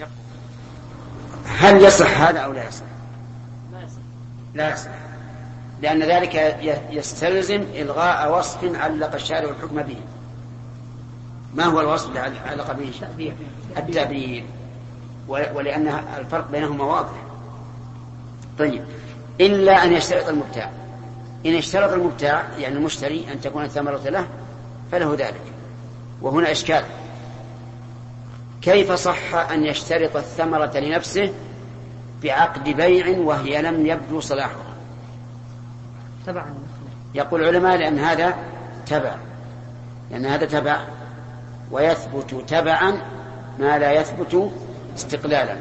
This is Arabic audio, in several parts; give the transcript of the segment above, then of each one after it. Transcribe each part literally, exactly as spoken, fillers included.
هل يصح هذا أو لا يصح؟ لا يصح. لا يصح، لأن ذلك يستلزم إلغاء وصف علق الشارع الحكم به. ما هو الوصف الذي علق به؟ التعبير، ولأن الفرق بينهما واضح. طيب، إلا أن يشترط المبتاع. إن اشترط المبتاع يعني المشتري أن تكون الثمرة له فله ذلك. وهنا إشكال، كيف صح أن يشترط الثمرة لنفسه بعقد بيع وهي لم يبدو صلاحها؟ تبعا. يقول العلماء لأن هذا تبع، لأن هذا تبع ويثبت تبعا ما لا يثبت استقلالا.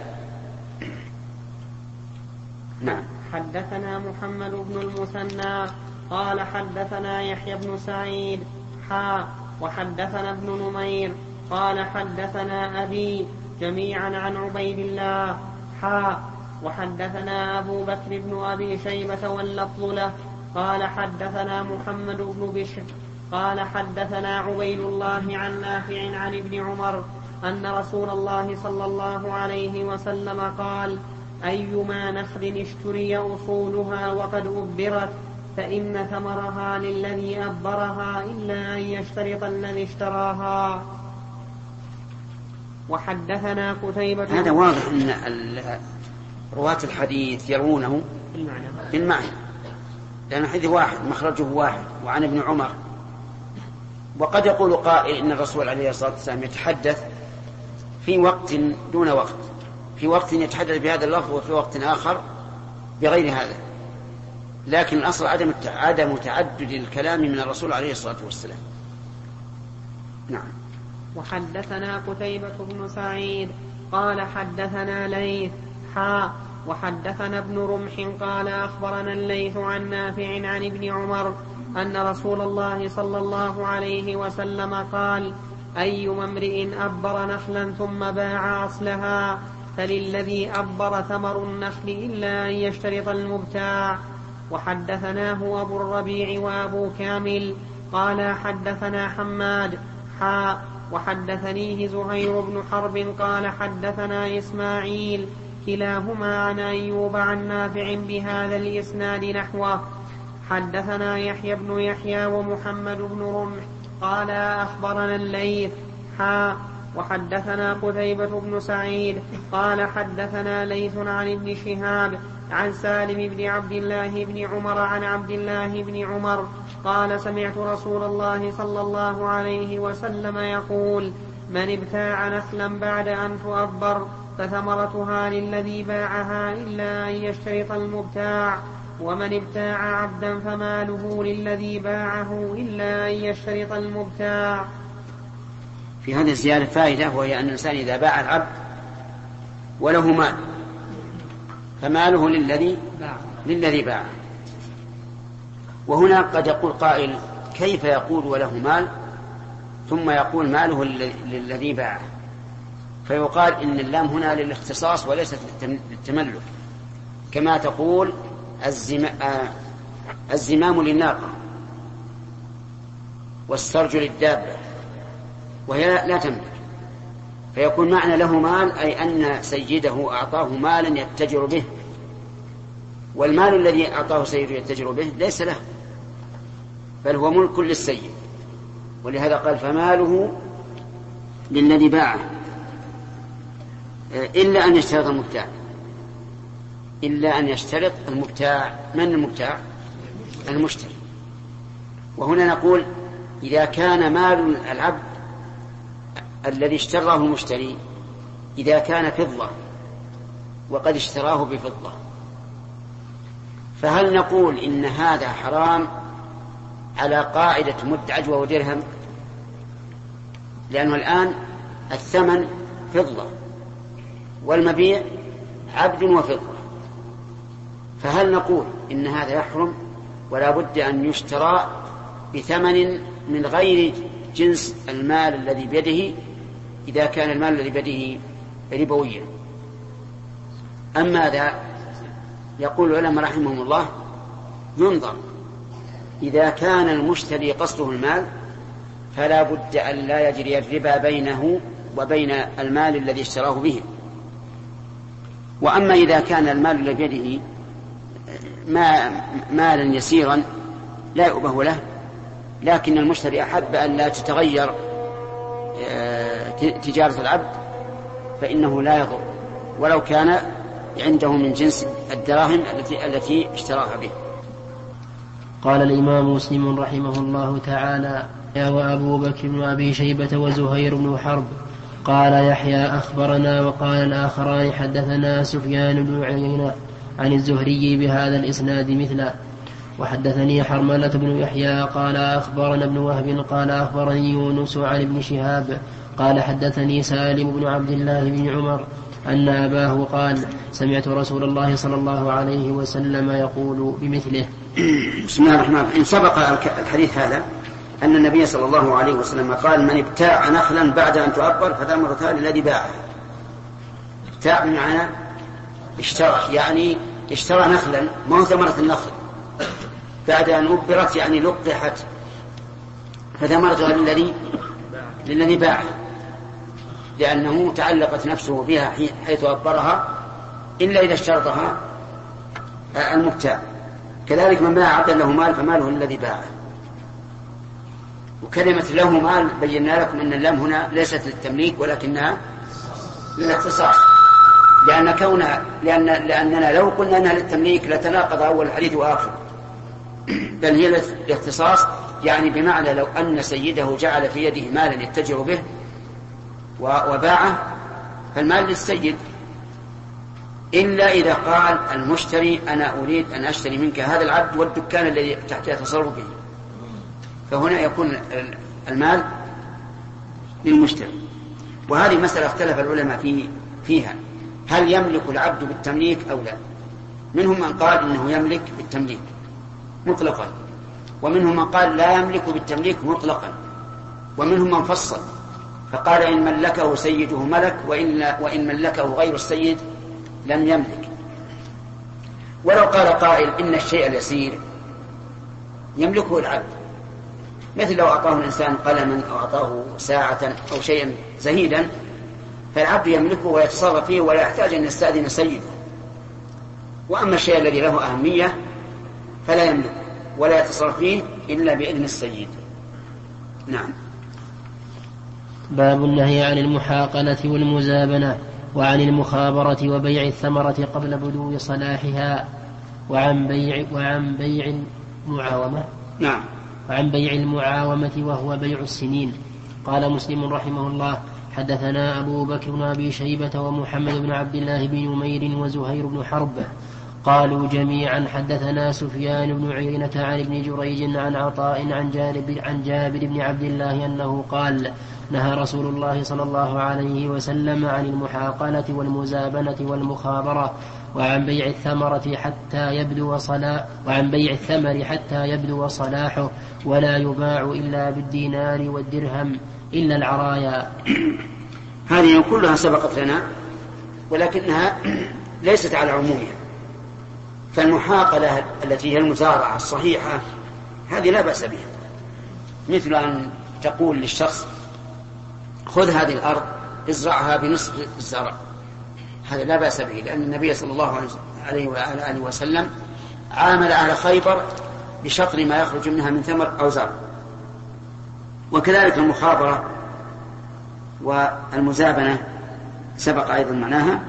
نعم. حدثنا محمد بن المثنى قال حدثنا يحيى بن سعيد حا وحدثنا ابن نمير قال حدثنا أبي جميعا عن عبيد الله حا وحدثنا أبو بكر بن أبي شيبة واللفظ له قال حدثنا محمد بن بشر قال حدثنا عبيد الله عن نافع عن ابن عمر أن رسول الله صلى الله عليه وسلم قال: أيما نخل اشتري أصولها وقد أبرت فإن ثمرها للذي أبرها إلا أن يشترط الذي اشتراها. وحدثنا قتيبة. هذا واضح أن رواة الحديث يرونه بالمعنى, بالمعنى. لأن الحديث واحد مخرجه واحد وعن ابن عمر. وقد يقول قائل إن الرسول عليه الصلاة والسلام يتحدث في وقت دون وقت، في وقت يتحدث بهذا اللفظ وفي وقت آخر بغير هذا، لكن الأصل عدم عدم تعدد الكلام من الرسول عليه الصلاة والسلام. نعم. وحدثنا قتيبة بن سعيد قال حدثنا ليث حا وحدثنا ابن رمح قال أخبرنا الليث عن نافع عن ابن عمر أن رسول الله صلى الله عليه وسلم قال: أيما امرئ أبر نخلا ثم باع أصلها فللذي أبر ثمر النخل إلا أن يشترط المبتاع. وحدثناه أبو الربيع وأبو كامل قال حدثنا حماد حا وحدثنيه زهير بن حرب قال حدثنا إسماعيل كلاهما عن أيوب عن نافع بهذا الإسناد نحوه. حدثنا يحيى بن يحيى ومحمد بن رمح قال أخبرنا الليث حا وحدثنا قتيبة بن سعيد قال حدثنا ليث عن ابن شهاب عن سالم بن عبد الله بن عمر عن عبد الله بن عمر قال: سمعت رسول الله صلى الله عليه وسلم يقول: من ابتاع نخلا بعد أن تؤبر فثمرتها للذي باعها إلا أن يشترط المبتاع، ومن ابتاع عبدا فماله للذي باعه إلا أن يشترط المبتاع. في هذه الزيادة فائدة، وهي أن الإنسان إذا باع العبد وله مال فماله للذي للذي باعه. وهنا قد يقول قائل: كيف يقول وله مال ثم يقول ماله للذي باعه؟ فيقال إن اللام هنا للاختصاص وليست للتملك، كما تقول الزمام للناقة والسرج للدابة وهي لا تملك. فيكون معنى له مال أي أن سيده أعطاه مالا يتجر به، والمال الذي أعطاه سيده يتجر به ليس له بل هو ملك للسيد، ولهذا قال: فماله للذي باعه إلا أن يشترط المبتاع. إلا أن يشترط المبتاع. من المبتاع؟ المشتري. وهنا نقول: إذا كان مال العبد الذي اشتراه المشتري إذا كان فضة وقد اشتراه بفضة، فهل نقول إن هذا حرام على قاعدة مد عجوة ودرهم؟ لأنه الآن الثمن فضة والمبيع عبد وفضة، فهل نقول إن هذا يحرم ولا بد أن يشترى بثمن من غير جنس المال الذي بيده إذا كان المال الذي بيده ربويا؟ أما ماذا؟ يقول العلماء رحمهم الله: ينظر، إذا كان المشتري قصده المال فلا بد أن لا يجري الربا بينه وبين المال الذي اشتراه به، وأما إذا كان المال الذي بيده ما مالا يسيرا لا يؤبه له، لكن المشتري أحب أن لا تتغير تجارة العبد فإنه لا يضر ولو كان عنده من جنس الدراهم التي التي اشتراها به. قال الإمام مسلم رحمه الله تعالى: وأبو بكر بن أبي شيبة وزهير بن حرب. قال يحيى: أخبرنا. وقال الآخران: حدثنا سفيان بن عيينة عن الزهري بهذا الإسناد مثله. وحدثني حرملة بن يحيى قال أخبرنا ابن وهب قال أخبرني يونس عن ابن شهاب قال حدثني سالم بن عبد الله بن عمر أن أباه قال: سمعت رسول الله صلى الله عليه وسلم يقول بمثله. بسم الله الرحمن الرحيم. سبق الحديث هذا أن النبي صلى الله عليه وسلم قال: من ابتاع نخلا بعد أن تؤبر فثمرتها للذي باعه. ابتاع بمعنى اشترى، يعني اشترى نخلا ما هو ثمرة النخل، بعد أن أبرت يعني لقحت فثمرتها للذي للذي باعه، لأنه تعلقت نفسه بها حيث أبرها إلا إذا اشترطها المبتاع. كذلك من باع عبدا له مال فماله للذي باعه. وكلمة له مال بينا لكم أن اللام هنا ليست للتمليك ولكنها للاختصاص، لأن كونها لأن لأننا لو قلنا أنها للتمليك لتناقض أول الحديث وآخر، بل هي للاختصاص، يعني بمعنى لو أن سيده جعل في يده مالا يتجر به وباعه فالمال للسيد، إلا إذا قال المشتري: أنا أريد أن أشتري منك هذا العبد والدكان الذي تحت يتصرف به، فهنا يكون المال للمشتري. وهذه مسألة اختلف العلماء في فيها، هل يملك العبد بالتمليك أو لا؟ منهم من قال إنه يملك بالتمليك مطلقا، ومنهم من قال لا يملك بالتمليك مطلقا، ومنهم من فصل فقال: إن ملكه سيده ملك، وإن, وإن ملكه غير السيد لم يملك. ولو قال قائل إن الشيء اليسير يملكه العبد، مثل لو أعطاه الإنسان قلما أو أعطاه ساعة أو شيئا زهيدا فالعبد يملكه ويتصرف فيه ولا يحتاج أن يستأذن سيده. وأما الشيء الذي له أهمية فلا يملك ولا يتصرف فيه إلا بإذن السيد. نعم. باب النهي عن المحاقلة والمزابنة وعن المخابرة وبيع الثمرة قبل بدو صلاحها وعن بيع وعن بيع المعاومة. نعم. وعن بيع المعاومة وهو بيع السنين. قال مسلم رحمه الله: حدثنا أبو بكر بن أبي شيبة ومحمد بن عبد الله بن يمير وزهير بن حرب قالوا جميعا حدثنا سفيان بن عيينة عن ابن جريج عن عطاء عن جابر, عن جابر بن عبد الله أنه قال: نهى رسول الله صلى الله عليه وسلم عن المحاقلة والمزابنة والمخابرة وعن بيع الثمرة حتى يبدو صلاح وعن بيع الثمر حتى يبدو صلاحه ولا يباع إلا بالدينار والدرهم إلا العرايا. هذه كلها سبقت لنا ولكنها ليست على عمومها. فالمحاقلة التي هي المزارعة الصحيحة هذه لا بأس بها، مثل أن تقول للشخص: خذ هذه الأرض ازرعها بنصف الزرع، هذا لا بأس به، لأن النبي صلى الله عليه وآله وسلم عامل أهل خيبر بشطر ما يخرج منها من ثمر أو زرع. وكذلك المخابرة والمزابنة سبق أيضا معناها،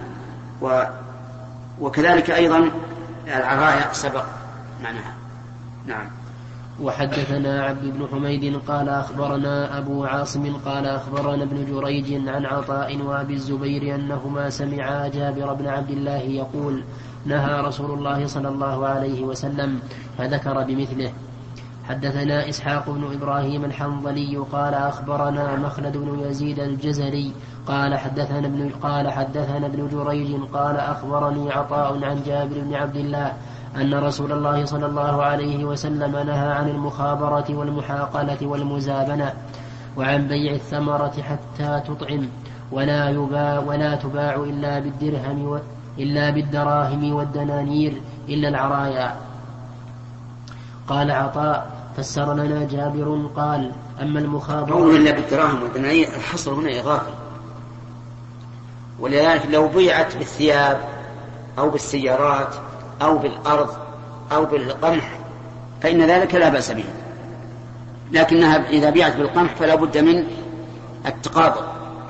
وكذلك أيضا العرايا سبق معناها. نعم. وحدثنا عبد بن حميد قال أخبرنا أبو عاصم قال أخبرنا ابن جريج عن عطاء وأبي الزبير أنهما سمعا جابر بن عبد الله يقول: نهى رسول الله صلى الله عليه وسلم، فذكر بمثله. حدثنا إسحاق بن إبراهيم الحنظلي قال أخبرنا مخلد بن يزيد الجزري قال حدثنا ابن قال حدثنا ابن جريج قال أخبرني عطاء عن جابر بن عبد الله أن رسول الله صلى الله عليه وسلم نهى عن المخابرة والمحاقلة والمزابنة وعن بيع الثمرة حتى تطعم ولا يباع ولا تباع إلا بالدرهم إلا بالدراهم والدنانير إلا العرايا. قال عطاء: فسر لنا جابر قال: أما المخابرة إلا بالدراهم والدنانير، الحصر هنا إضافي، ولذلك لو بيعت بالثياب أو بالسيارات أو بالأرض أو بالقمح فإن ذلك لا بأس به، لكنها إذا بيعت بالقمح فلا بد من التقابض.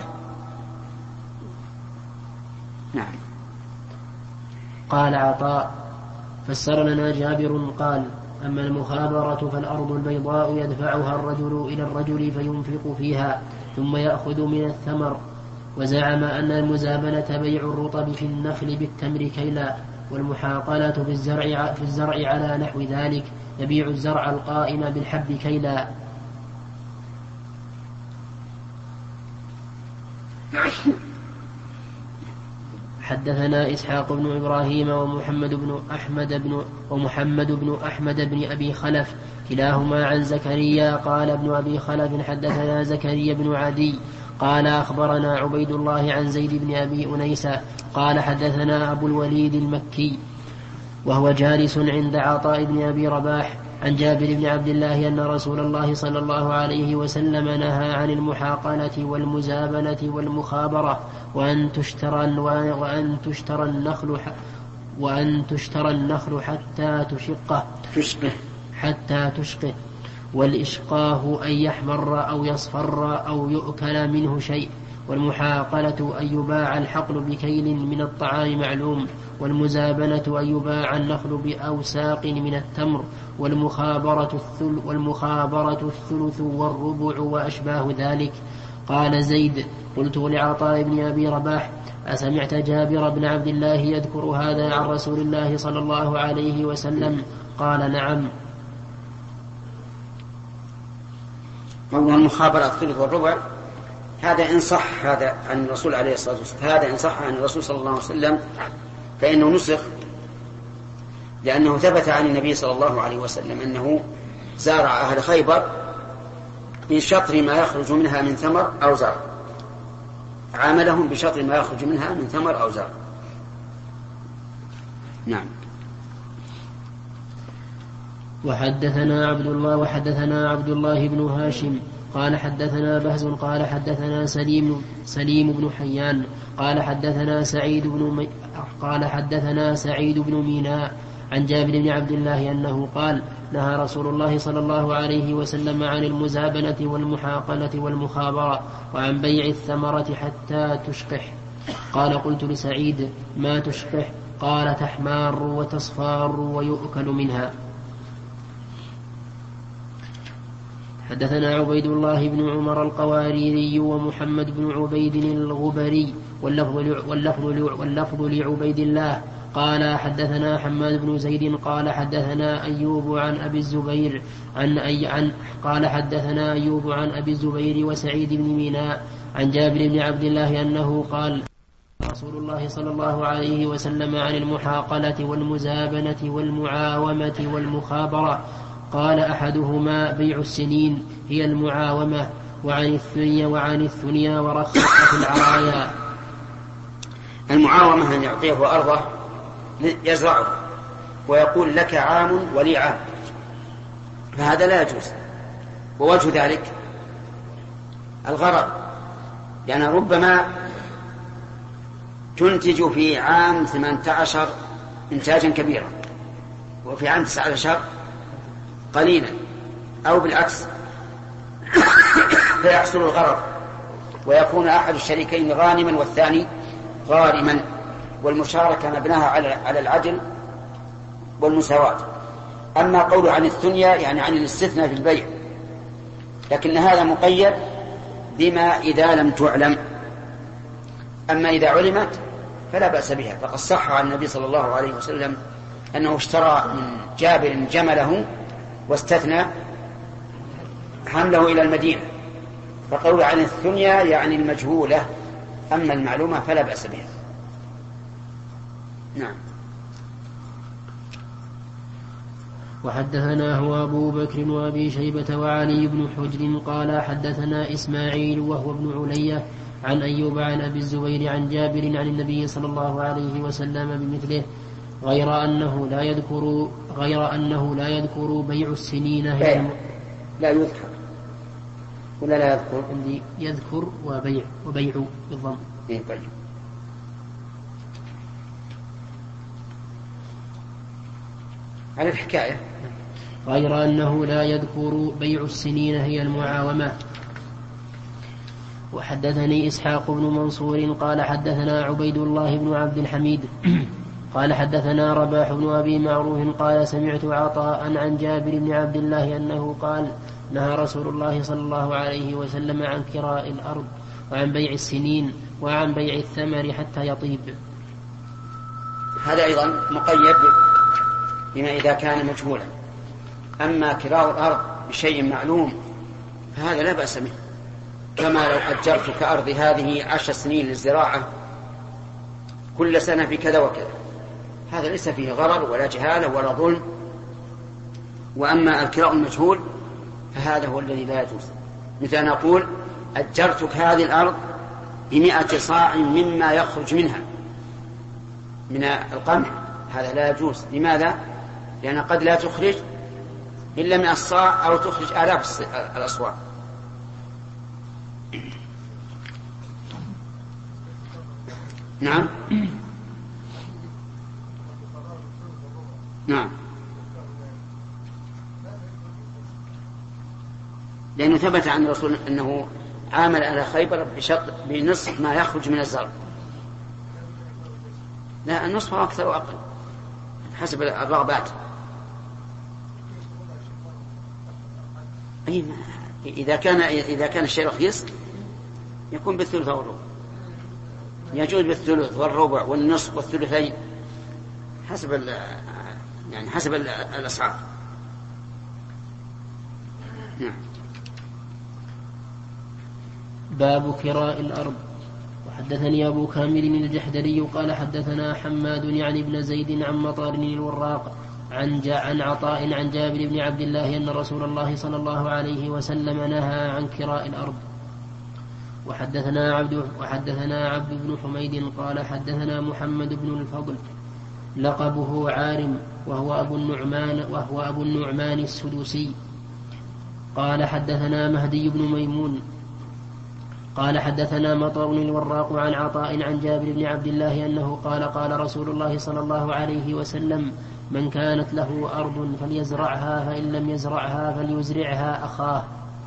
نعم. قال عطاء: فسر لنا جابر قال: أما المخابرة فالأرض البيضاء يدفعها الرجل إلى الرجل فينفق فيها ثم يأخذ من الثمر. وزعم أن المزابنة بيع الرطب في النخل بالتمر كيلا، والمحاقلة في الزرع, في الزرع على نحو ذلك، يبيع الزرع القائم بالحب كيلا. حدثنا إسحاق بن إبراهيم ومحمد بن أحمد بن ومحمد بن أحمد بن أبي خلف كلاهما عن زكريا قال ابن أبي خلف حدثنا زكريا بن عدي قال أخبرنا عبيد الله عن زيد بن أبي أنيسة قال حدثنا أبو الوليد المكي وهو جالس عند عطاء بن أبي رباح عن جابر بن عبد الله أن رسول الله صلى الله عليه وسلم نهى عن المحاقلة والمزابنة والمخابرة وأن تشترى وأن تشترى النخل وأن تشترى النخل حتى تشقه حتى تشقه والإشقاه أن يحمر أو يصفر أو يؤكل منه شيء، والمحاقلة أن يباع الحقل بكيل من الطعام معلوم، والمزابنة أن يباع النخل بأوساق من التمر، والمخابرة الثل والمخابرة الثلث والربع وأشباه ذلك. قال زيد: قلت لعطاء بن أبي رباح: أسمعت جابر بن عبد الله يذكر هذا عن رسول الله صلى الله عليه وسلم؟ قال: نعم. موضوع المخابرة الثلث والربع هذا إن صح هذا عن الرسول عليه الصلاة والسلام، هذا إن صح عن الرسول صلى الله عليه وسلم فإنه نسخ، لأنه ثبت عن النبي صلى الله عليه وسلم أنه زارع أهل خيبر بشطر ما يخرج منها من ثمر أو زرع، عاملهم بشطر ما يخرج منها من ثمر أو زرع. نعم. وحدثنا عبد الله وحدثنا عبد الله بن هاشم قال حدثنا بهز قال حدثنا سليم سليم بن حيان قال حدثنا سعيد بن مي قال حدثنا سعيد بن ميناء عن جابر بن عبد الله أنه قال: نهى رسول الله صلى الله عليه وسلم عن المزابنة والمحاقلة والمخابرة وعن بيع الثمرة حتى تشقح. قال: قلت لسعيد: ما تشقح؟ قال: تحمار وتصفار ويؤكل منها. حدثنا عبيد الله بن عمر القواريري ومحمد بن عبيد الغبري واللفظ واللفظ واللفظ لعبيد الله قال حدثنا حماد بن زيد قال حدثنا أيوب عن أبي الزبير عن أي عن قال حدثنا أيوب عن أبي الزبير وسعيد بن ميناء عن جابر بن عبد الله أنه قال: رسول الله صلى الله عليه وسلم عن المحاقلة والمزابنة والمعاومة والمخابرة. قال: أحدهما بيع السنين هي المعاومة، وعن الثنيا وعن الثنيا ورخص في العرايا. المعاومة أن يعطيه أرضه يزرعه ويقول: لك عام ولي عام، فهذا لا يجوز. ووجه ذلك الغرض، لأن يعني ربما تنتج في عام ثمانية عشر إنتاجا كبيرا وفي عام تسعة عشر قليلا، أو بالعكس فيحصل الغرض ويكون أحد الشريكين غانما والثاني غارما، والمشاركة مبناها على العدل والمساواة. أما قول عن الثنيا يعني عن الاستثناء في البيع، لكن هذا مقيد بما إذا لم تعلم، أما إذا علمت فلا بأس بها. فقد صح عن النبي صلى الله عليه وسلم أنه اشترى من جابر جمله واستثنى حمله إلى المدينة، فقول عن الثنيا يعني المجهولة، أما المعلومة فلا بأس بها. نعم. وحدثنا هو أبو بكر وأبي شيبة وعلي بن حجر قال حدثنا إسماعيل وهو ابن علية عن أيوب عن أبي الزبير عن جابر عن النبي صلى الله عليه وسلم بمثله، غير أنه لا يذكر غير أنه لا يذكر بيع السنين. لا, لا يذكر ولا لا يذكر عندي يذكر وبيع وبيع بالضم. إيه بيع. على الحكاية، غير أنه لا يذكر بيع السنين هي المعاومة. وحدثني إسحاق بن منصور قال حدثنا عبيد الله بن عبد الحميد قال حدثنا رباح بن أبي معروف قال سمعت عطاء عن جابر بن عبد الله أنه قال نهى رسول الله صلى الله عليه وسلم عن كراء الأرض وعن بيع السنين وعن بيع الثمر حتى يطيب. هذا أيضا مقيد بما إذا كان مجهولا. أما كراء الأرض بشيء معلوم فهذا لا بأس به، كما لو أجرتك أرضي هذه عشر سنين للزراعة كل سنة بكذا وكذا، هذا ليس فيه غرر ولا جهالة ولا ظلم. وأما الكراء المجهول فهذا هو الذي لا يجوز. مثل أن أقول أجرتك هذه الأرض بمئة صاع مما يخرج منها من القمح، هذا لا يجوز. لماذا؟ لأن قد لا تخرج إلا مئة صاع أو تخرج آلاف الأصواع. نعم نعم لأنه ثبت عن الرسول أنه عامل على خيبر بشط بنصف ما يخرج من الزرع. لا، النصف أكثر وأقل حسب الرغبات. أي إذا كان إذا كان الشيء رخيص يكون بالثلث والربع، يجوز بالثلث والربع والنصف والثلثين حسب يعني حسب الأسعار. نعم. باب كراء الأرض. وحدثني أبو كامل الجحدري قال حدثنا حماد يعني بن زيد عن مطار الوراق عن, عن عطاء عن جابر بن عبد الله أن رسول الله صلى الله عليه وسلم نهى عن كراء الأرض. وحدثنا عبد, وحدثنا عبد بن حميد قال حدثنا محمد بن الفضل لقبه عارم وهو أبو النعمان, وهو أبو النعمان السدوسي قال حدثنا مهدي بن ميمون قال حدثنا مطر الوراق عن عطاء عن جابر بن عبد الله أنه قال قال رسول الله صلى الله عليه وسلم من كانت له أرض فليزرعها فإن لم يزرعها فليزرعها أخاه.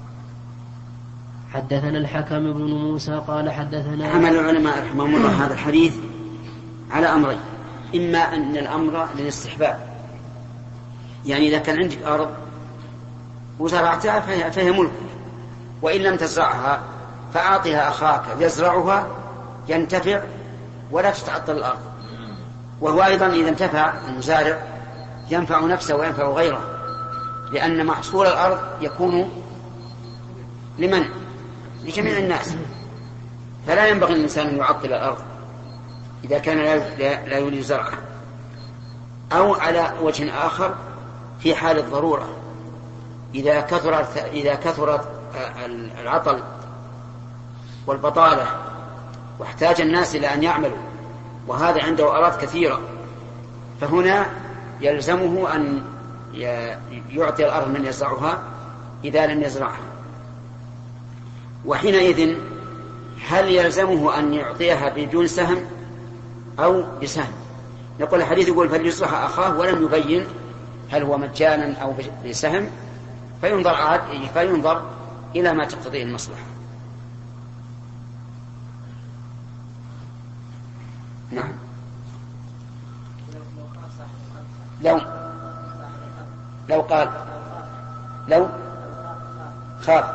حدثنا الحكم بن موسى قال حدثنا. حمل العلماء رحمهم الله هذا الحديث على أمرين: إما أن الأمر للاستحباب، يعني إذا كان عندك أرض وزرعتها فهي ملك، وإن لم تزرعها فأعطها أخاك يزرعها ينتفع ولا تتعطل الأرض. وهو أيضا إذا انتفع المزارع ينفع نفسه وينفع غيره، لأن محصول الأرض يكون لمن؟ لجميع الناس، فلا ينبغي الإنسان أن يعطل الأرض إذا كان لا يريد زرعها. أو على وجه آخر في حال الضرورة، إذا كثرت إذا كثرت العطل والبطالة واحتاج الناس إلى أن يعملوا وهذا عنده أراض كثيرة، فهنا يلزمه أن يعطي الأرض من يزرعها إذا لم يزرعها. وحينئذ هل يلزمه أن يعطيها بدون سهم أو بسهم؟ نقول الحديث يقول فليصلح أخاه، ولم يبين هل هو مجانا أو بسهم، فينظر, فينظر إلى ما تقتضيه المصلحة. نعم. لو لو قال لو خاف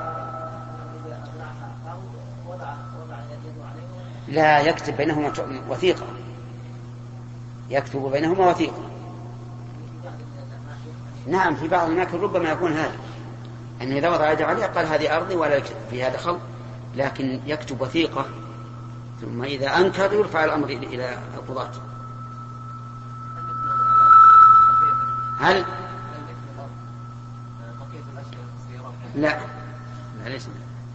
لا يكتب بينهما وثيقة، يكتب بينهما وثيقة. نعم، في بعض الأماكن ربما يكون هذا، أنه إذا وضع يده عليها قال هذه أرضي ولا يكتب فيها دخل، لكن يكتب وثيقة، ثم إذا أنكر يرفع الأمر إلى القضاة. هل لا لا ليس.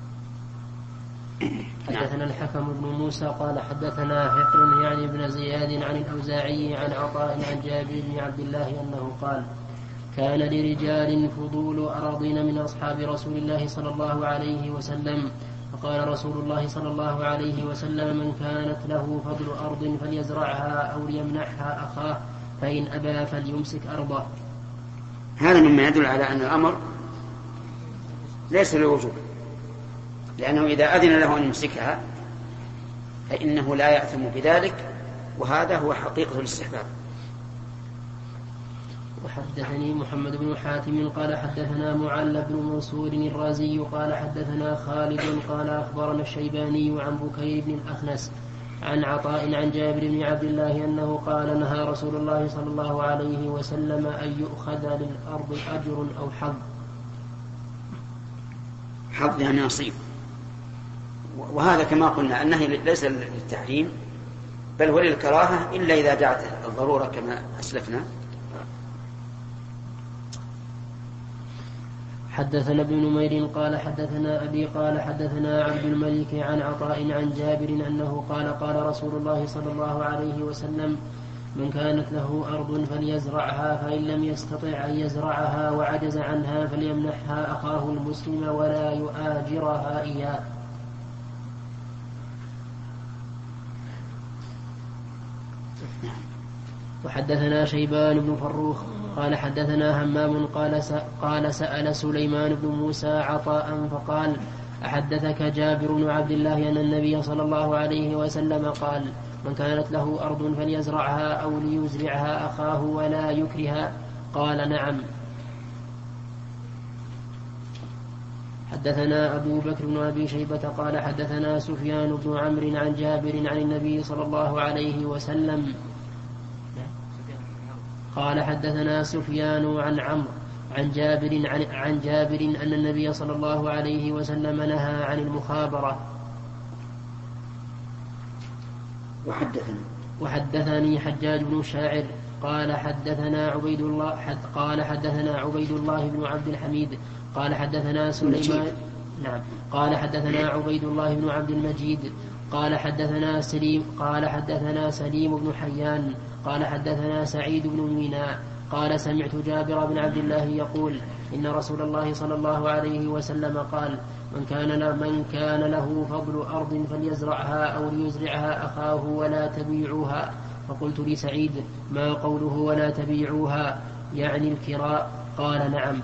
حدثنا الحكم بن موسى قال حدثنا حقر يعني بن زياد عن الأوزاعي عن عطاء عن جابر بن عبد الله أنه قال كان لرجال فضول أراضين من أصحاب رسول الله صلى الله عليه وسلم، فقال رسول الله صلى الله عليه وسلم من كانت له فضل أرض فليزرعها أو ليمنحها أخاه، فإن أبى فليمسك أرضه. هذا مما يدل على أن الأمر ليس للوجوب، لأنه إذا أذن له أن يمسكها فإنه لا يأثم بذلك، وهذا هو حقيقة الاستحباب. وحدثني محمد بن حاتم قال حدثنا معل بن منصور الرازي قال حدثنا خالد قال أخبرنا الشيباني عن بكير بن الأخنس عن عطاء عن جابر بن عبد الله أنه قال نهى رسول الله صلى الله عليه وسلم أن يؤخذ للأرض أجر أو حظ. حظ يعني نصيب، وهذا كما قلنا النهي ليس للتحريم بل هو للكراهة إلا إذا دعت الضرورة كما أسلفنا. حدثنا ابن نمير قال حدثنا أبي قال حدثنا عبد الملك عن عطاء عن جابر أنه قال قال رسول الله صلى الله عليه وسلم من كانت له أرض فليزرعها فإن لم يستطع أن يزرعها وعجز عنها فليمنحها أخاه المسلم ولا يؤاجرها إياه. وحدثنا شيبان بن فروخ قال حدثنا همام قال قال سأل سليمان بن موسى عطاء فقال أحدثك جابر بن عبد الله أن النبي صلى الله عليه وسلم قال من كانت له أرض فليزرعها أو ليزرعها أخاه ولا يكرها؟ قال نعم. حدثنا أبو بكر بن أبي شيبة قال حدثنا سفيان بن عمرو عن جابر عن النبي صلى الله عليه وسلم قال حدثنا سفيان عن عمرو عن جابر عن, عن جابر أن النبي صلى الله عليه وسلم نهى عن المخابرة. وحدثني وحدثني حجاج بن الشاعر قال حدثنا عبيد الله حد قال حدثنا عبيد الله بن عبد الحميد قال حدثنا سليمان نعم قال حدثنا عبيد الله بن عبد المجيد قال حدثنا سليم قال حدثنا سليم بن حيان قال حدثنا سعيد بن ميناء قال سمعت جابر بن عبد الله يقول إن رسول الله صلى الله عليه وسلم قال من كان من كان له فضل أرض فليزرعها أو ليزرعها أخاه ولا تبيعوها. فقلت لسعيد ما قوله ولا تبيعوها يعني الكراء؟ قال نعم.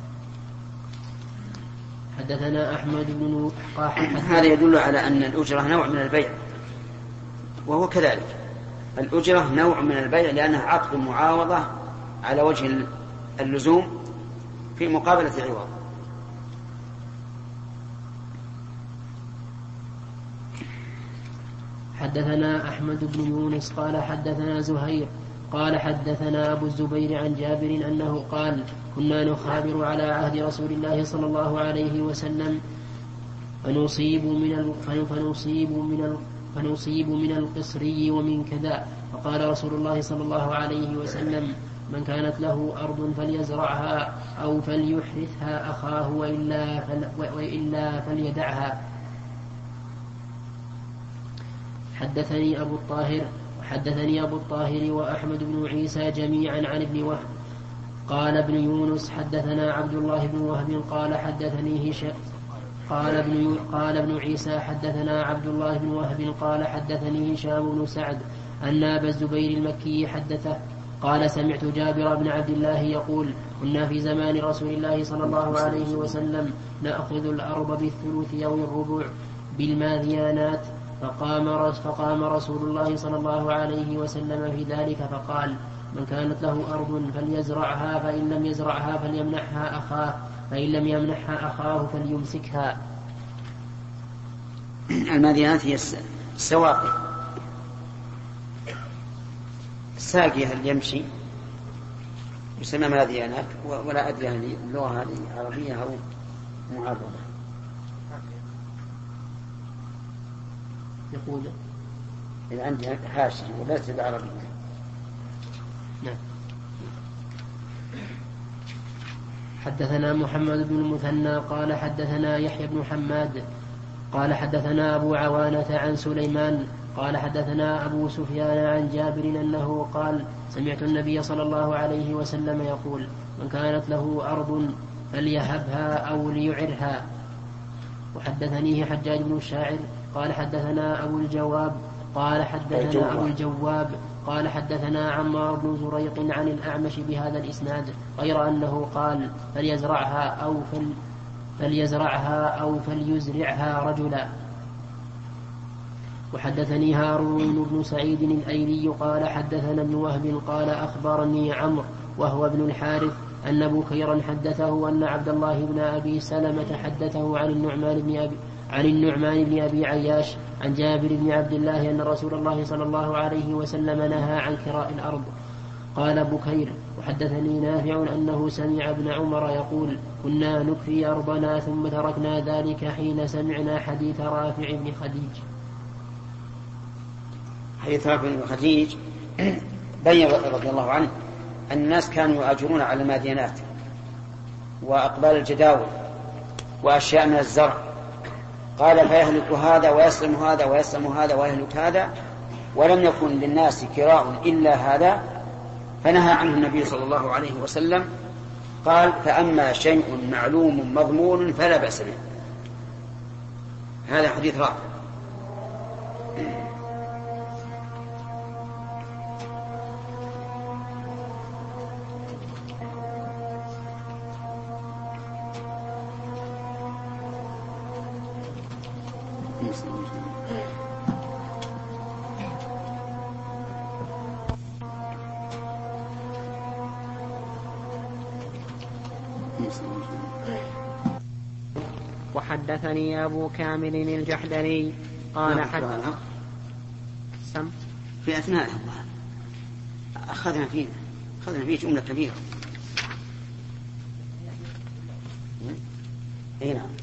حدثنا أحمد بن هذا يدل على أن الأجرة نوع من البيع، وهو كذلك الأجرة نوع من البيع لأنها عقد معاوضة على وجه اللزوم في مقابلة عوض. حدثنا أحمد بن يونس قال حدثنا زهير قال حدثنا أبو الزبير عن جابر أنه قال كنا نخابر على عهد رسول الله صلى الله عليه وسلم فنصيب من فنصيب من فنصيب من القصري ومن كذا، فقال رسول الله صلى الله عليه وسلم من كانت له أرض فليزرعها أو فليحرثها أخاه وإلا, فل وإلا فليدعها. حدثني أبو الطاهر حدثني أبو الطاهر وأحمد بن عيسى جميعا عن ابن وهب قال ابن يونس حدثنا عبد الله بن وهب قال حدثني هشام قال ابن قال ابن عيسى حدثنا عبد الله بن وهب قال حدثني هشام بن سعد أن أبا الزبير المكي حدثه قال سمعت جابر بن عبد الله يقول كنا في زمان رسول الله صلى الله عليه وسلم نأخذ الأرض بالثلث أو الربع بالماذيانات، فقام, فقام رسول الله صلى الله عليه وسلم في ذلك فقال من كانت له أرض فليزرعها فإن لم يزرعها فليمنحها أخاه فإن لم يمنحها أخاه فليمسكها. الماذيانات هي السواقي، الساقي هل يمشي يسمى ماذيانات، ولا أدري هل اللغة هذه عربية أو معربة. يقول إذا عندي حاشية وليست بعربية. نعم. حدثنا محمد بن المثنى قال حدثنا يحيى بن حماد قال حدثنا أبو عوانة عن سليمان قال حدثنا أبو سفيان عن جابر أنه قال سمعت النبي صلى الله عليه وسلم يقول من كانت له أرض فليهبها أو ليعرها. وحدثنيه حجاج بن الشاعر قال حدثنا أبو الجواب قال حدثنا أبو الجواب قال حدثنا عمار بن زريق عن الأعمش بهذا الإسناد غير أنه قال فليزرعها أو فل فليزرعها أو فليزرعها رجلا. وحدثني هارون بن سعيد الأيلي قال حدثنا ابن وهب قال أخبرني عمرو وهو ابن الحارث أن بكيرا حدثه أن عبد الله بن أبي سلمة حدثه عن النعمان بن أبي عن النعمان بن أبي عياش عن جابر بن عبد الله أن رسول الله صلى الله عليه وسلم نهى عن كراء الأرض. قال بكير وحدثني نافع أنه سمع ابن عمر يقول كنا نكفي أرضنا ثم تركنا ذلك حين سمعنا حديث رافع بن خديج. حديث رافع بن خديج بين رضي الله عنه أن الناس كانوا يؤجرون على المادينات وأقبال الجداول وأشياء من الزرع. قال فيهلك هذا ويسلم هذا ويسلم هذا ويهلك هذا ولم يكن للناس كراء إلا هذا فنهى عنه النبي صلى الله عليه وسلم. قال فأما شيء معلوم مضمون فلا بأس به. هذا حديث رافع. وحدثني أبو كامل الجحدري قال حدثنا سم في أثناء أخذنا فيه أخذنا فيه جملة كبيرة. أي نعم.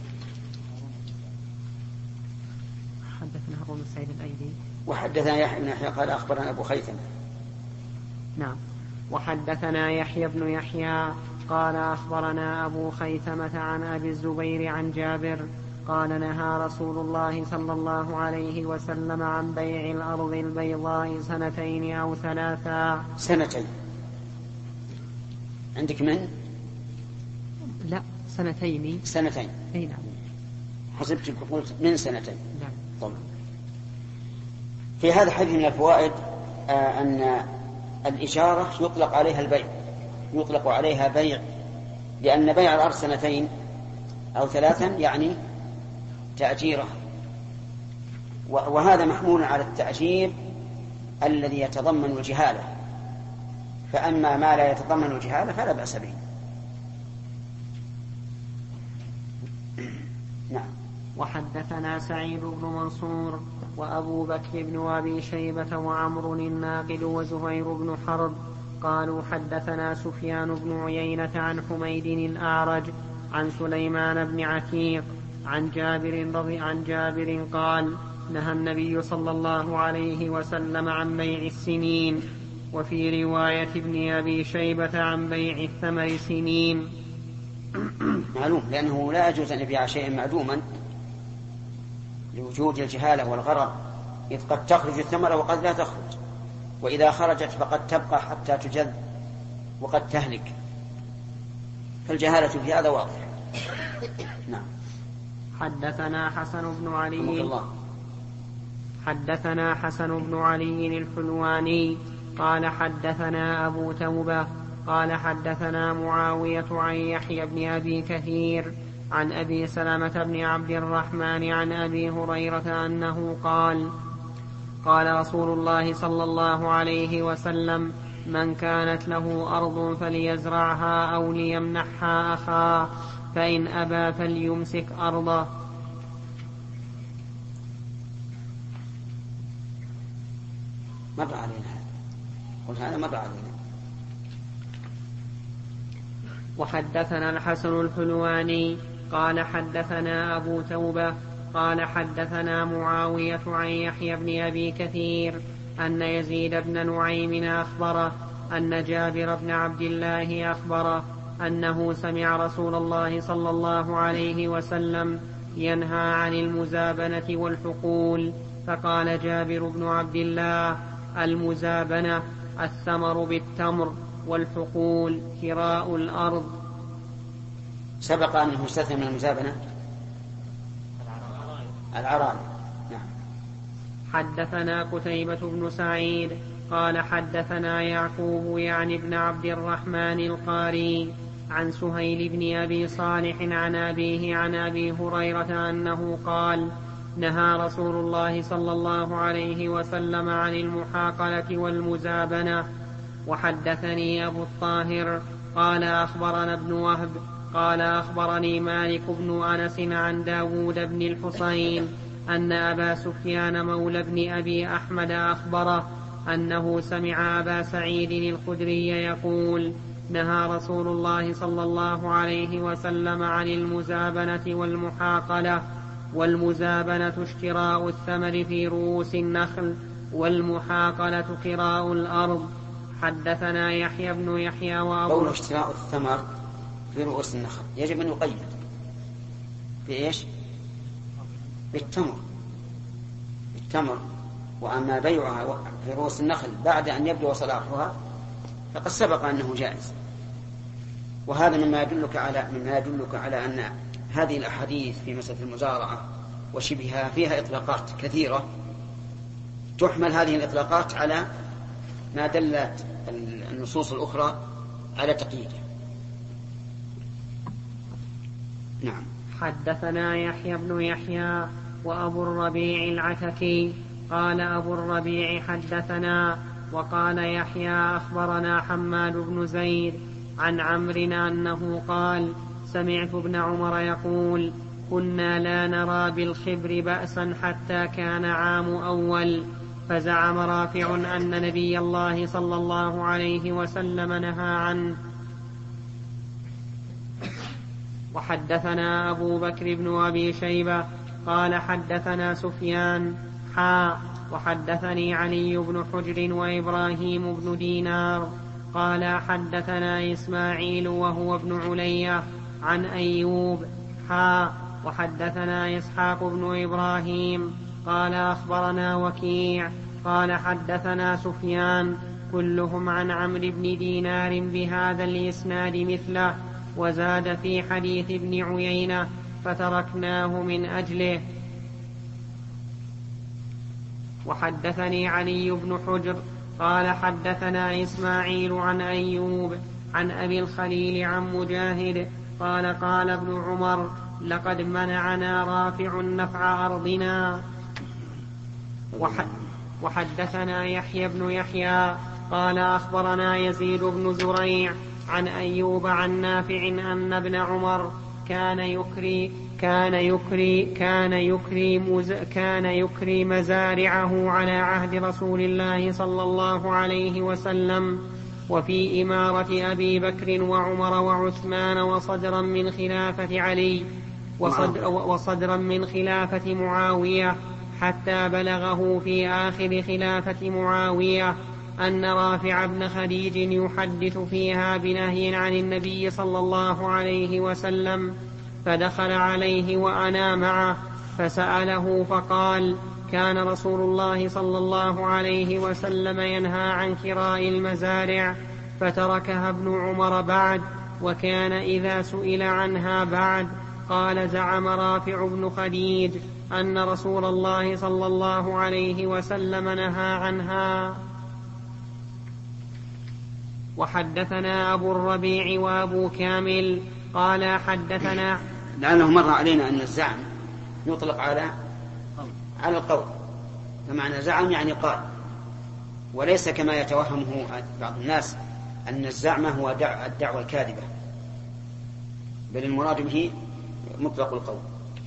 حدثنا هارون بن سعيد الأيلي وحدثنا يحيى بن يحيى قال أخبرنا أبو خيثمة. نعم. وحدثنا يحيى بن يحيى قال أخبرنا أبو خيثمة عن أبي الزبير عن جابر قال نهى رسول الله صلى الله عليه وسلم عن بيع الأرض البيضاء سنتين أو ثلاثا. سنتين عندك من؟ لا سنتين. سنتين. أي نعم. حسبتك قلت من سنتين. نعم. طبعا. في هذا الحديث من الفوائد آه أن الإشارة يطلق عليها البيع يطلق عليها بيع لأن بيع الأرض سنتين أو ثلاثا يعني تأجيره وهذا محمول على التأجير الذي يتضمن الجهالة. فأما ما لا يتضمن الجهالة فلا بأس به. نعم. وحدثنا سعيد بن منصور وأبو بكر بن أبي شيبة وعمر الناقد وزهير بن حرب قالوا حدثنا سفيان بن عيينة عن حميد الأعرج عن سليمان بن عتيق عن جابر رضي عن جابر قال نهى النبي صلى الله عليه وسلم عن بيع السنين. وفي رواية ابن أبي شيبة عن بيع الثمر سنين. معلوم لأنه لا يجوز أن يبيع شيئا معدوما لوجود الجهالة والغرر إذ قد تخرج الثمرة وقد لا تخرج وإذا خرجت فقد تبقى حتى تجذ وقد تهلك فالجهالة في هذا واضح. نعم. حدثنا حسن بن علي الله. حدثنا حسن بن علي الحلواني قال حدثنا أبو توبة قال حدثنا معاوية عن يحيى بن أبي كثير عن أبي سلمة بن عبد الرحمن عن أبي هريرة أنه قال قال رسول الله صلى الله عليه وسلم من كانت له أرض فليزرعها أو ليمنحها أخاه فإن أبى فليمسك أرضه. مر علينا قلت هذا مر علينا. وحدثنا الحسن الحلواني قال حدثنا أبو توبة قال حدثنا معاوية عن يحيى بن أبي كثير أن يزيد بن نعيم أخبره أن جابر بن عبد الله أخبره أنه سمع رسول الله صلى الله عليه وسلم ينهى عن المزابنة والحقول. فقال جابر بن عبد الله المزابنة الثمر بالتمر والحقول كراء الأرض. سبق أنه استثنى من المزابنة العرائض. نعم. حدثنا قتيبة بن سعيد قال حدثنا يعقوب يعني ابن عبد الرحمن القاري عن سهيل بن أبي صالح عن أبيه عن أبي هريرة أنه قال نهى رسول الله صلى الله عليه وسلم عن المحاقلة والمزابنة. وحدثني أبو الطاهر قال أخبرنا ابن وهب قال أخبرني مالك بن أنس عن داود بن الحصين أن أبا سفيان مولى بن أبي أحمد أخبره أنه سمع أبا سعيد الخدري يقول نهى رسول الله صلى الله عليه وسلم عن المزابنة والمحاقلة. والمزابنة اشتراء الثمر في رؤوس النخل والمحاقلة قراء الأرض. حدثنا يحيى بن يحيى وأبو قول اشتراء الثمر في رؤوس النخل يجب أن يقيد بإيش؟ بالتمر بالتمر. وأما بيعها في رؤوس النخل بعد أن يبدو صلاحها فقد سبق أنه جائز. وهذا مما يدلك على مما يدلك على أن هذه الأحاديث في مسألة المزارعة وشبهها فيها إطلاقات كثيرة تحمل هذه الإطلاقات على ما دلت النصوص الأخرى على تقييده. نعم. حدثنا يحيى بن يحيى وأبو الربيع العتكي قال أبو الربيع حدثنا وقال يحيى أخبرنا حماد بن زيد عن عمرو أنه قال سمعت ابن عمر يقول كنا لا نرى بالخبر بأسا حتى كان عام أول. فزعم رافع أن نبي الله صلى الله عليه وسلم نهى عنه. وحدثنا أبو بكر بن أبي شيبة قال حدثنا سفيان حا وحدثني علي بن حجر وإبراهيم بن دينار قال حدثنا إسماعيل وهو ابن علية عن أيوب حا وحدثنا إسحاق بن إبراهيم قال أخبرنا وكيع قال حدثنا سفيان كلهم عن عمرو بن دينار بهذا الإسناد مثله وزاد في حديث ابن عيينة فتركناه من أجله. وحدثني علي بن حجر قال حدثنا إسماعيل عن أيوب عن أبي الخليل عن مجاهد قال قال ابن عمر لقد منعنا رافع نفع أرضنا. وحدثنا يحيى بن يحيى قال أخبرنا يزيد بن زريع عن أيوب عن نافع أن ابن عمر كان يكري كان يكري كان يكري مز كان يكري مزارعه على عهد رسول الله صلى الله عليه وسلم وفي إمارة أبي بكر وعمر وعثمان وصدرا من خلافة علي وصدر وصدرا من خلافة معاوية حتى بلغه في آخر خلافة معاوية أن رافع بن خديج يحدث فيها بنهي عن النبي صلى الله عليه وسلم. فدخل عليه وأنا معه فسأله فقال كان رسول الله صلى الله عليه وسلم ينهى عن كراء المزارع فتركها ابن عمر بعد وكان إذا سئل عنها بعد. قال زعم رافع بن خديج أن رسول الله صلى الله عليه وسلم نهى عنها. وحدثنا أبو الربيع وأبو كامل قال حدثنا لأنه مر علينا أن الزعم يطلق على على القول فمعنى زعم يعني قال وليس كما يتوهمه بعض الناس أن الزعم هو الدعوة الكاذبة بل المراد به مطلق القول.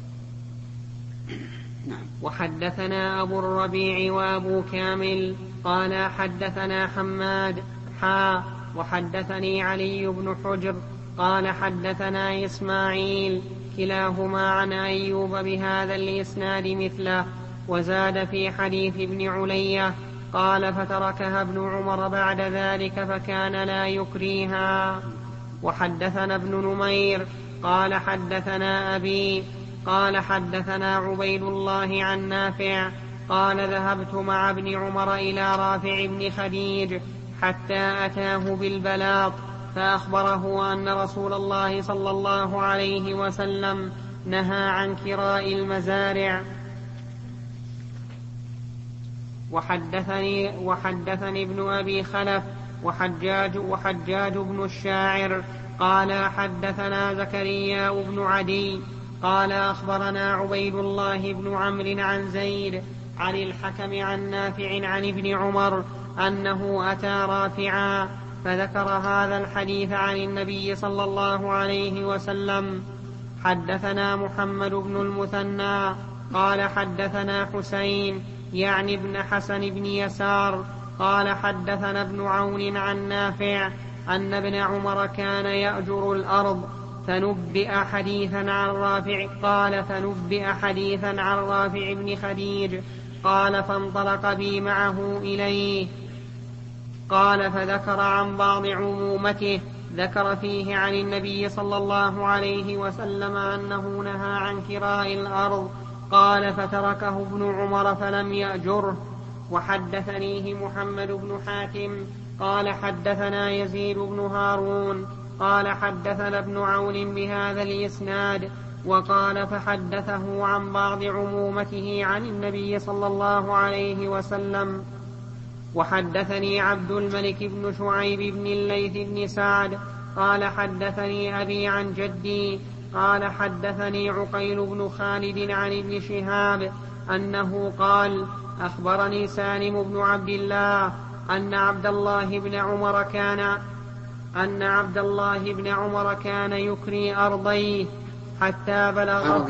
نعم. وحدثنا أبو الربيع وأبو كامل قال حدثنا حماد حا وحدثني علي بن حجر قال حدثنا إسماعيل كلاهما عن أيوب بهذا الإسناد مثله وزاد في حديث ابن علية قال فتركها ابن عمر بعد ذلك فكان لا يكريها. وحدثنا ابن نمير قال حدثنا أبي قال حدثنا عبيد الله عن نافع قال ذهبت مع ابن عمر إلى رافع بن خديج حتى أتاه بالبلاط فأخبره أن رسول الله صلى الله عليه وسلم نهى عن كراء المزارع. وحدثني, وحدثني ابن أبي خلف وحجاج, وحجاج بن الشاعر قال حدثنا زكريا بن عدي قال أخبرنا عبيد الله بن عمرو عن زيد عن الحكم عن نافع عن ابن عمر أنه أتى رافعا فذكر هذا الحديث عن النبي صلى الله عليه وسلم. حدثنا محمد بن المثنى قال حدثنا حسين يعني ابن حسن بن يسار قال حدثنا ابن عون عن نافع أن ابن عمر كان يأجر الأرض فنبئ حديثا عن رافع قال فنبئ حديثا عن رافع بن خديج قال فانطلق بي معه إليه قال فذكر عن بعض عمومته ذكر فيه عن النبي صلى الله عليه وسلم أنه نهى عن كراء الأرض قال فتركه ابن عمر فلم يأجره. وحدثنيه محمد بن حاتم قال حدثنا يزيد بن هارون قال حدثنا ابن عون بهذا الإسناد وقال فحدثه عن بعض عمومته عن النبي صلى الله عليه وسلم. وحدثني عبد الملك بن شعيب بن الليث بن سعد قال حدثني أبي عن جدي قال حدثني عقيل بن خالد عن ابن شهاب أنه قال أخبرني سالم بن عبد الله أن عبد الله بن عمر كان أن عبد الله بن عمر كان يكري أرضيه حتى بلغ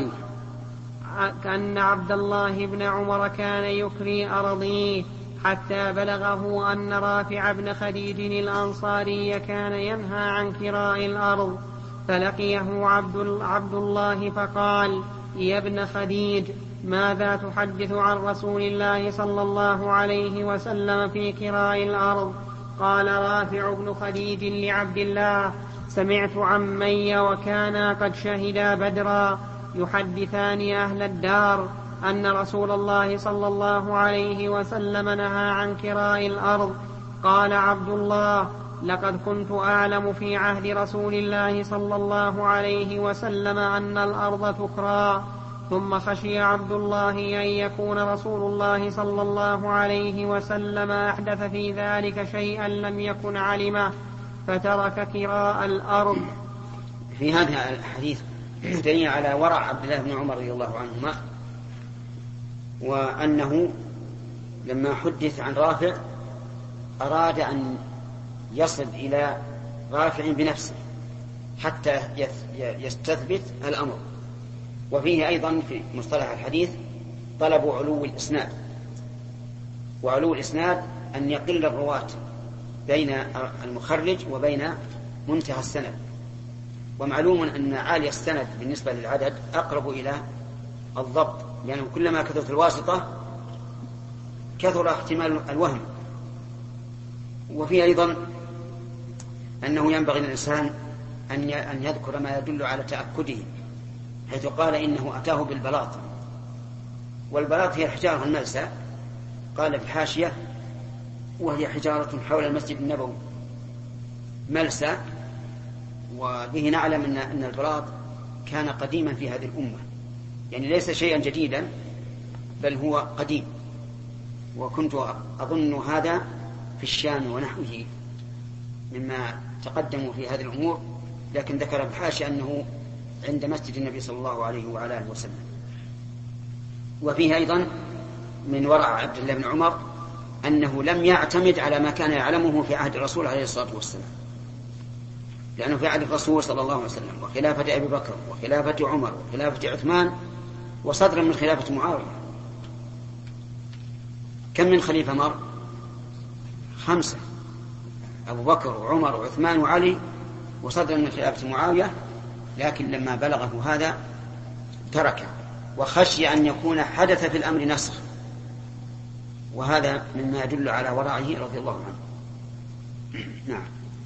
أن عبد الله بن عمر كان يكري أرضيه حتى بلغه أن رافع بن خديج الأنصاري كان ينهى عن كراء الأرض فلقيه عبد, عبد الله فقال يا ابن خديج ماذا تحدث عن رسول الله صلى الله عليه وسلم في كراء الأرض؟ قال رافع بن خديج لعبد الله سمعت عمي وكانا قد شهدا بدرا يحدثان أهل الدار أن رسول الله صلى الله عليه وسلم نهى عن كراء الأرض. قال عبد الله لقد كنت أعلم في عهد رسول الله صلى الله عليه وسلم أن الأرض تكرى. ثم خشي عبد الله أن يكون رسول الله صلى الله عليه وسلم أحدث في ذلك شيئا لم يكن علمه فترك كراء الأرض. في هذا الحديث دليل على ورع عبد الله بن عمر رضي الله عنهما، وأنه لما حدث عن رافع أراد أن يصل إلى رافع بنفسه حتى يستثبت الأمر. وفيه أيضا في مصطلح الحديث طلب علو الإسناد، وعلو الإسناد أن يقل الرواة بين المخرج وبين منتهى السند. ومعلوم أن عالي السند بالنسبة للعدد أقرب إلى الضبط، لأنه كلما كثرت الواسطة كثر احتمال الوهم. وفيه أيضا أنه ينبغي للإنسان أن يذكر ما يدل على تأكده، حيث قال إنه أتاه بالبلاط، والبلاط هي الحجارة الملسى، قال في الحاشية وهي حجارة حول المسجد النبوي ملسى. وبه نعلم أن البلاط كان قديما في هذه الأمة، يعني ليس شيئا جديدا بل هو قديم. وكنت أظن هذا في الشام ونحوه مما تقدموا في هذه الأمور، لكن ذكر الحاشية أنه عند مسجد النبي صلى الله عليه وعلى آله وسلم. وفيه أيضا من ورع عبد الله بن عمر أنه لم يعتمد على ما كان يعلمه في عهد الرسول عليه الصلاة والسلام، لأنه في عهد الرسول صلى الله عليه وسلم وخلافة أبي بكر وخلافة عمر وخلافة عثمان وصدرا من خلافة معاوية. كم من خليفة مر؟ خمسة، أبو بكر وعمر وعثمان وعلي، وصدرا من خلافة معاوية. لكن لما بلغه هذا تركه، وخشي أن يكون حدث في الأمر نسخ، وهذا مما يدل على ورعه رضي الله عنه. نعم.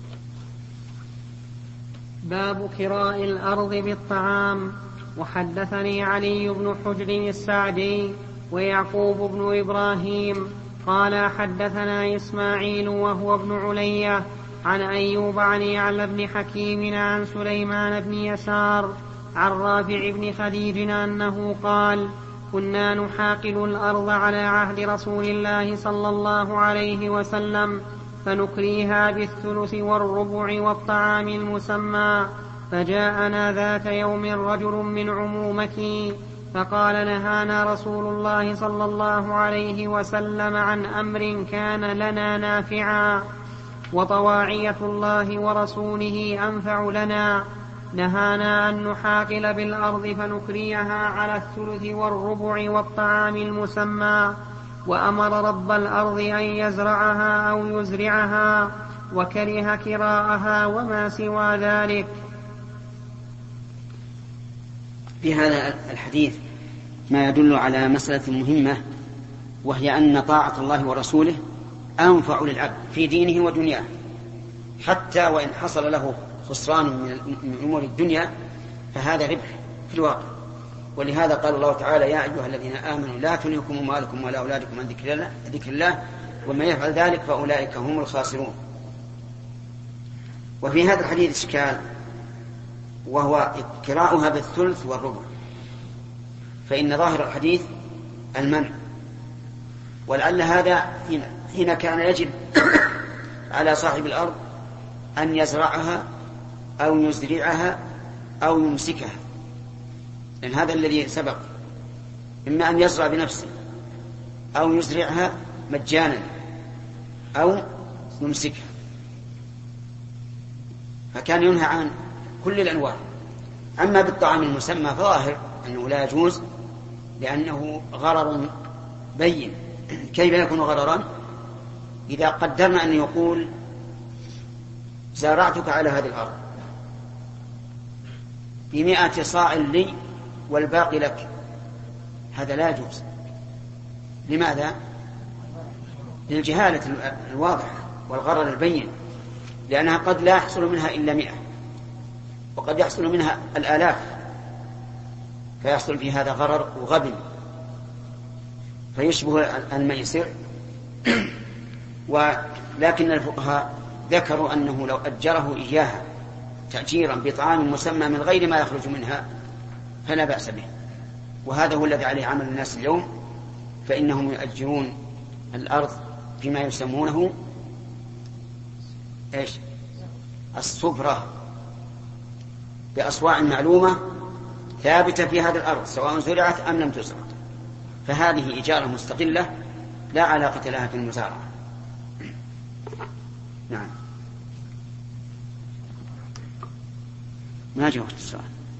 باب كراء الأرض بالطعام. وحدثني علي بن حجر السعدي ويعقوب بن إبراهيم قال حدثنا إسماعيل وهو ابن علية عن أيوب عن يعلى بن حكيم عن سليمان بن يسار عن رافع بن خديج أنه قال كنا نحاقل الأرض على عهد رسول الله صلى الله عليه وسلم فنكريها بالثلث والربع والطعام المسمى. فجاءنا ذات يوم رجل من عمومتي فقال نهانا رسول الله صلى الله عليه وسلم عن أمر كان لنا نافعا وطواعية الله ورسوله أنفع لنا. نهانا أن نحاقل بالأرض فنكريها على الثلث والربع والطعام المسمى، وأمر رب الأرض أن يزرعها أو يزرعها، وكره كراءها وما سوى ذلك. في هذا الحديث ما يدل على مسألة مهمة، وهي أن طاعة الله ورسوله أنفع للعبد في دينه ودنياه، حتى وإن حصل له خسران من أمور الدنيا فهذا ربح في الواقع. ولهذا قال الله تعالى يا أيها الذين آمنوا لا تلهكم أموالكم ولا أولادكم عن ذكر الله, ذكر الله ومن يفعل ذلك فأولئك هم الخاسرون. وفي هذا الحديث إشكال، وهو كراؤها بالثلث والربع، فإن ظاهر الحديث المنع، ولعل هذا حين كان يجب على صاحب الأرض أن يزرعها أو يزرعها أو يمسكها، لأن هذا الذي سبق، إما أن يزرع بنفسه أو يزرعها مجانا أو يمسكها، فكان ينهى عن كل الأنواع. أما بالطعام المسمى فظاهر أنه لا يجوز، لأنه غرر بين. كيف يكون غررا؟ إذا قدرنا أن يقول زارعتك على هذه الأرض بمئة صاع لي والباقي لك، هذا لا يجوز. لماذا؟ للجهالة الواضحة والغرر البين، لأنها قد لا يحصل منها إلا مئة، وقد يحصل منها الآلاف، فيحصل في هذا غرر وغبن، فيشبه الميسر. ولكن الفقهاء ذكروا أنه لو أجره إياها تأجيرا بطعام مسمى من غير ما يخرج منها فلا بأس به، وهذا هو الذي عليه عمل الناس اليوم، فإنهم يؤجرون الأرض فيما يسمونه إيش؟ الصبرة، بأصواع معلومة ثابتة في هذه الأرض سواء زرعت أم لم تزرع، فهذه إجارة مستقلة لا علاقة لها في المزارعة. نعم. ما جاء وقت السؤال.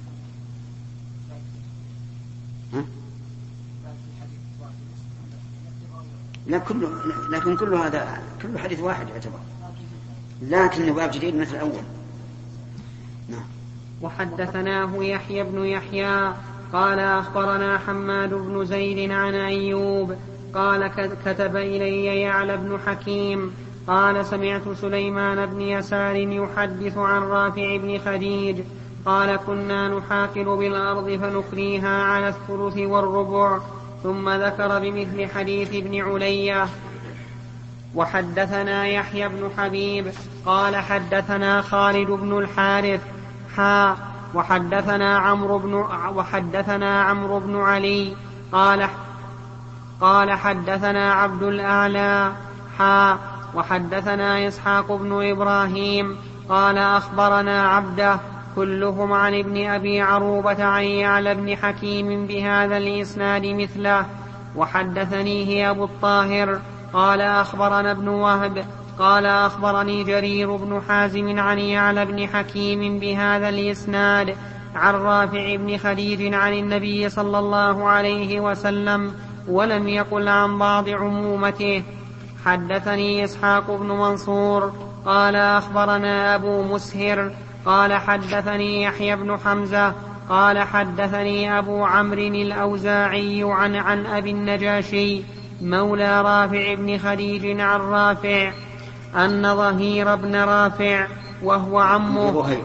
لا كله، لكن كل هذا كل حديث واحد يعتبر، لكن باب جديد مثل الأول. نعم. وحدثناه يحيى بن يحيى قال أخبرنا حماد بن زيد عن أيوب قال كتب إلي يعلى بن حكيم قال سمعت سليمان بن يسار يحدث عن رافع بن خديج قال كنا نحاقل بالأرض فنكريها على الثلث والربع، ثم ذكر بمثل حديث ابن علية. وحدثنا يحيى بن حبيب قال حدثنا خالد بن الحارث حا وحدثنا عمرو بن وحدثنا عمرو بن علي قال قال حدثنا عبد الأعلى حا وحدثنا إسحاق بن إبراهيم قال أخبرنا عبده كلهم عن ابن أبي عروبة عن يعلى بن حكيم بهذا الإسناد مثله. وحدثنيه أبو الطاهر قال أخبرنا ابن وهب قال أخبرني جرير بن حازم عن يعلى بن حكيم بهذا الإسناد عن رافع بن خديج عن النبي صلى الله عليه وسلم، ولم يقل عن بعض عمومته. حدثني إسحاق بن منصور قال أخبرنا أبو مسهر قال حدثني يحيى بن حمزة قال حدثني أبو عمرو الأوزاعي عن عن أبي النجاشي مولى رافع بن خديج عن رافع أن ظهير بن رافع وهو عمه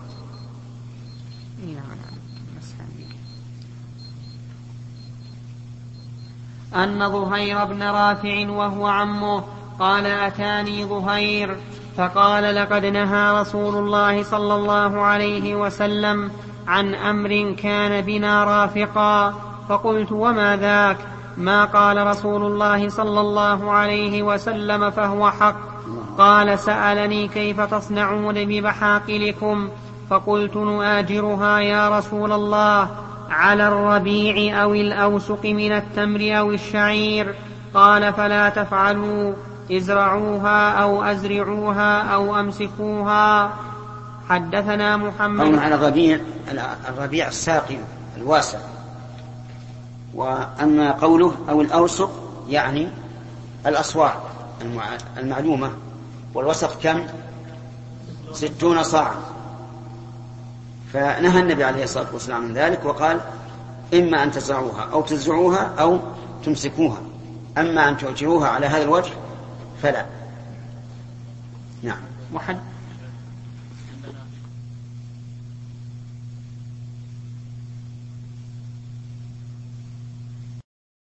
أن ظهير بن رافع وهو عمه قال أتاني ظهير فقال لقد نهى رسول الله صلى الله عليه وسلم عن أمر كان بنا رافقا فقلت وما ذاك؟ ما قال رسول الله صلى الله عليه وسلم فهو حق. قال سألني كيف تصنعون بمحاقلكم؟ فقلت نؤاجرها يا رسول الله على الربيع أو الأوسق من التمر أو الشعير. قال فلا تفعلوا، ازرعوها أو أزرعوها أو أمسكوها. حدثنا محمد قول على الربيع الربيع الساقي الواسع، وأما قوله أو الأوسق يعني الأصواع المعلومة، والوسق كم؟ ستون صاعا. فنهى النبي عليه الصلاة والسلام من ذلك وقال إما أن تزرعوها أو تزرعوها أو تمسكوها، أما أن تؤجروها على هذا الوجه فلا. نعم. وحد